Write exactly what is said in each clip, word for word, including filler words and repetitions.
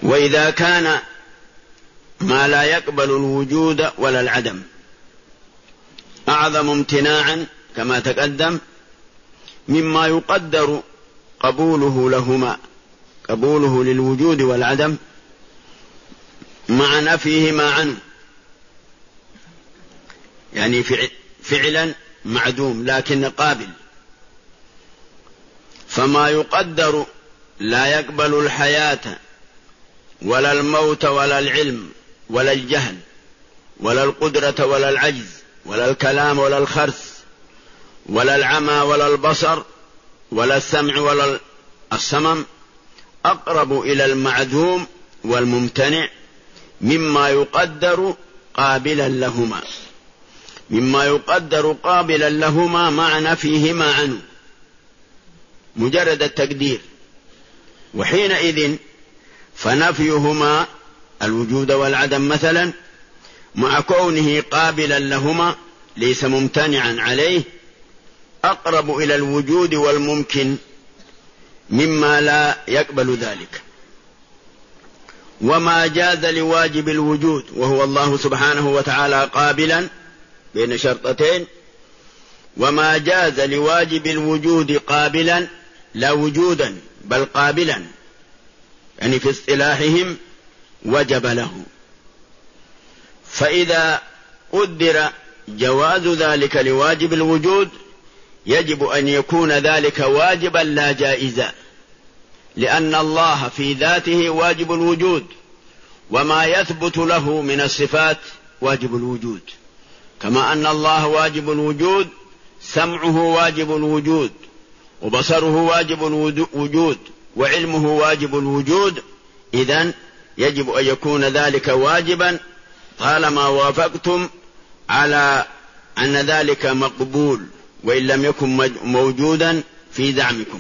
وإذا كان ما لا يقبل الوجود ولا العدم أعظم امتناعا كما تقدم مما يقدر قبوله لهما، قبوله للوجود والعدم مع نفيهما عنه، يعني فعلا معدوم لكن قابل. فما يقدر لا يقبل الحياة ولا الموت ولا العلم ولا الجهل ولا القدرة ولا العجز ولا الكلام ولا الخرس ولا العمى ولا البصر ولا السمع ولا الصمم أقرب إلى المعدوم والممتنع مما يقدر قابلا لهما، مما يقدر قابلا لهما مع نفيهما عنه مجرد التقدير. وحينئذ فنفيهما الوجود والعدم مثلا مع كونه قابلا لهما ليس ممتنعا عليه أقرب إلى الوجود والممكن مما لا يقبل ذلك. وما جاز لواجب الوجود وهو الله سبحانه وتعالى قابلا بين شرطتين، وما جاز لواجب الوجود قابلا لا وجودا بل قابلا، يعني في اصطلاحهم وجب له. فإذا قدر جواز ذلك لواجب الوجود يجب أن يكون ذلك واجبا لا جائزا، لأن الله في ذاته واجب الوجود، وما يثبت له من الصفات واجب الوجود، كما أن الله واجب الوجود سمعه واجب الوجود وبصره واجب الوجود وعلمه واجب الوجود. إذن يجب أن يكون ذلك واجبا طالما وافقتم على أن ذلك مقبول وإن لم يكن موجودا في زعمكم.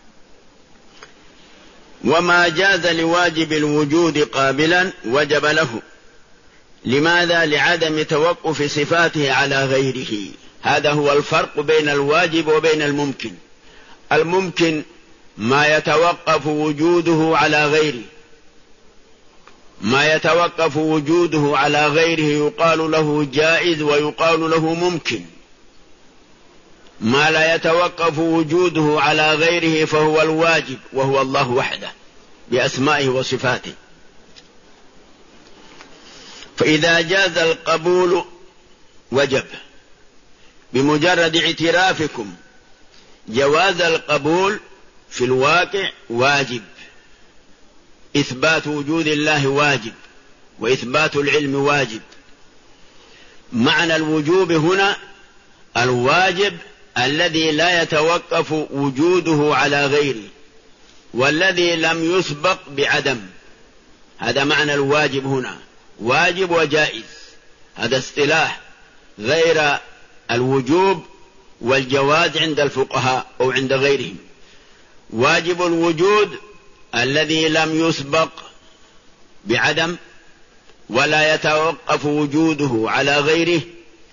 وما جاز لواجب الوجود قابلا وجب له. لماذا؟ لعدم توقف صفاته على غيره. هذا هو الفرق بين الواجب وبين الممكن. الممكن ما يتوقف وجوده على غيره، ما يتوقف وجوده على غيره يقال له جائز ويقال له ممكن. ما لا يتوقف وجوده على غيره فهو الواجب وهو الله وحده بأسمائه وصفاته. فإذا جاز القبول وجب بمجرد اعترافكم جواز القبول في الواقع واجب. إثبات وجود الله واجب وإثبات العلم واجب. معنى الوجوب هنا الواجب الذي لا يتوقف وجوده على غيره والذي لم يسبق بعدم. هذا معنى الواجب هنا، واجب وجائز، هذا اصطلاح غير الوجوب والجواز عند الفقهاء أو عند غيرهم. واجب الوجود الذي لم يسبق بعدم ولا يتوقف وجوده على غيره،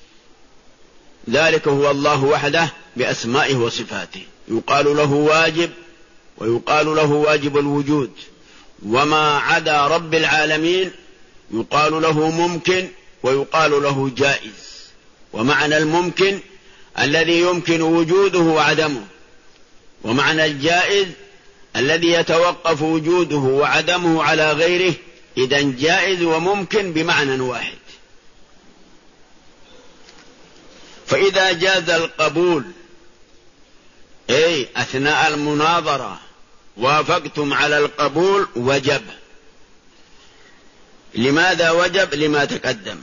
ذلك هو الله وحده بأسمائه وصفاته، يقال له واجب ويقال له واجب الوجود. وما عدا رب العالمين يقال له ممكن ويقال له جائز. ومعنى الممكن الذي يمكن وجوده وعدمه، ومعنى الجائز الذي يتوقف وجوده وعدمه على غيره. إذن جائز وممكن بمعنى واحد. فإذا جاز القبول أي أثناء المناظرة وافقتم على القبول وجب. لماذا وجب؟ لما تقدم،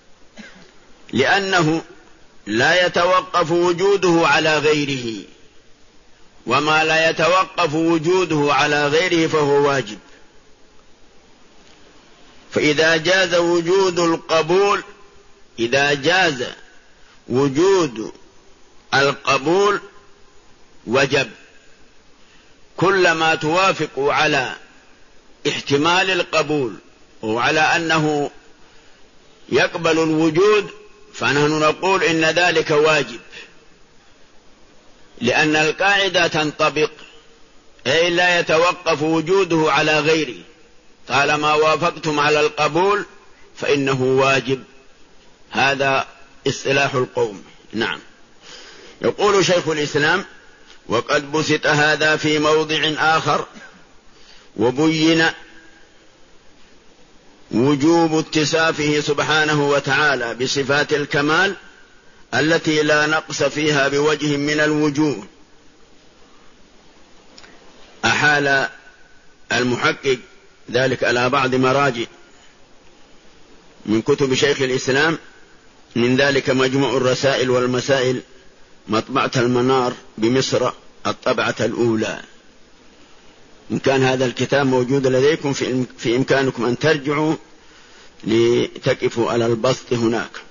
لأنه لا يتوقف وجوده على غيره، وما لا يتوقف وجوده على غيره فهو واجب. فإذا جاز وجود القبول، إذا جاز وجود القبول وجب. كلما توافق على احتمال القبول وعلى أنه يقبل الوجود فنحن نقول إن ذلك واجب، لأن القاعدة تنطبق، أي لا يتوقف وجوده على غيره، طالما وافقتم على القبول فإنه واجب. هذا اصطلاح القوم. نعم. يقول شيخ الإسلام: وقد بسط هذا في موضع آخر وبين وجوب اتصافه سبحانه وتعالى بصفات الكمال التي لا نقص فيها بوجه من الوجوه. أحال المحقق ذلك على بعض مراجع من كتب شيخ الإسلام، من ذلك مجموع الرسائل والمسائل، مطبعة المنار بمصر، الطبعة الأولى. إن كان هذا الكتاب موجود لديكم في إمكانكم أن ترجعوا لتقفوا على البسط هناك.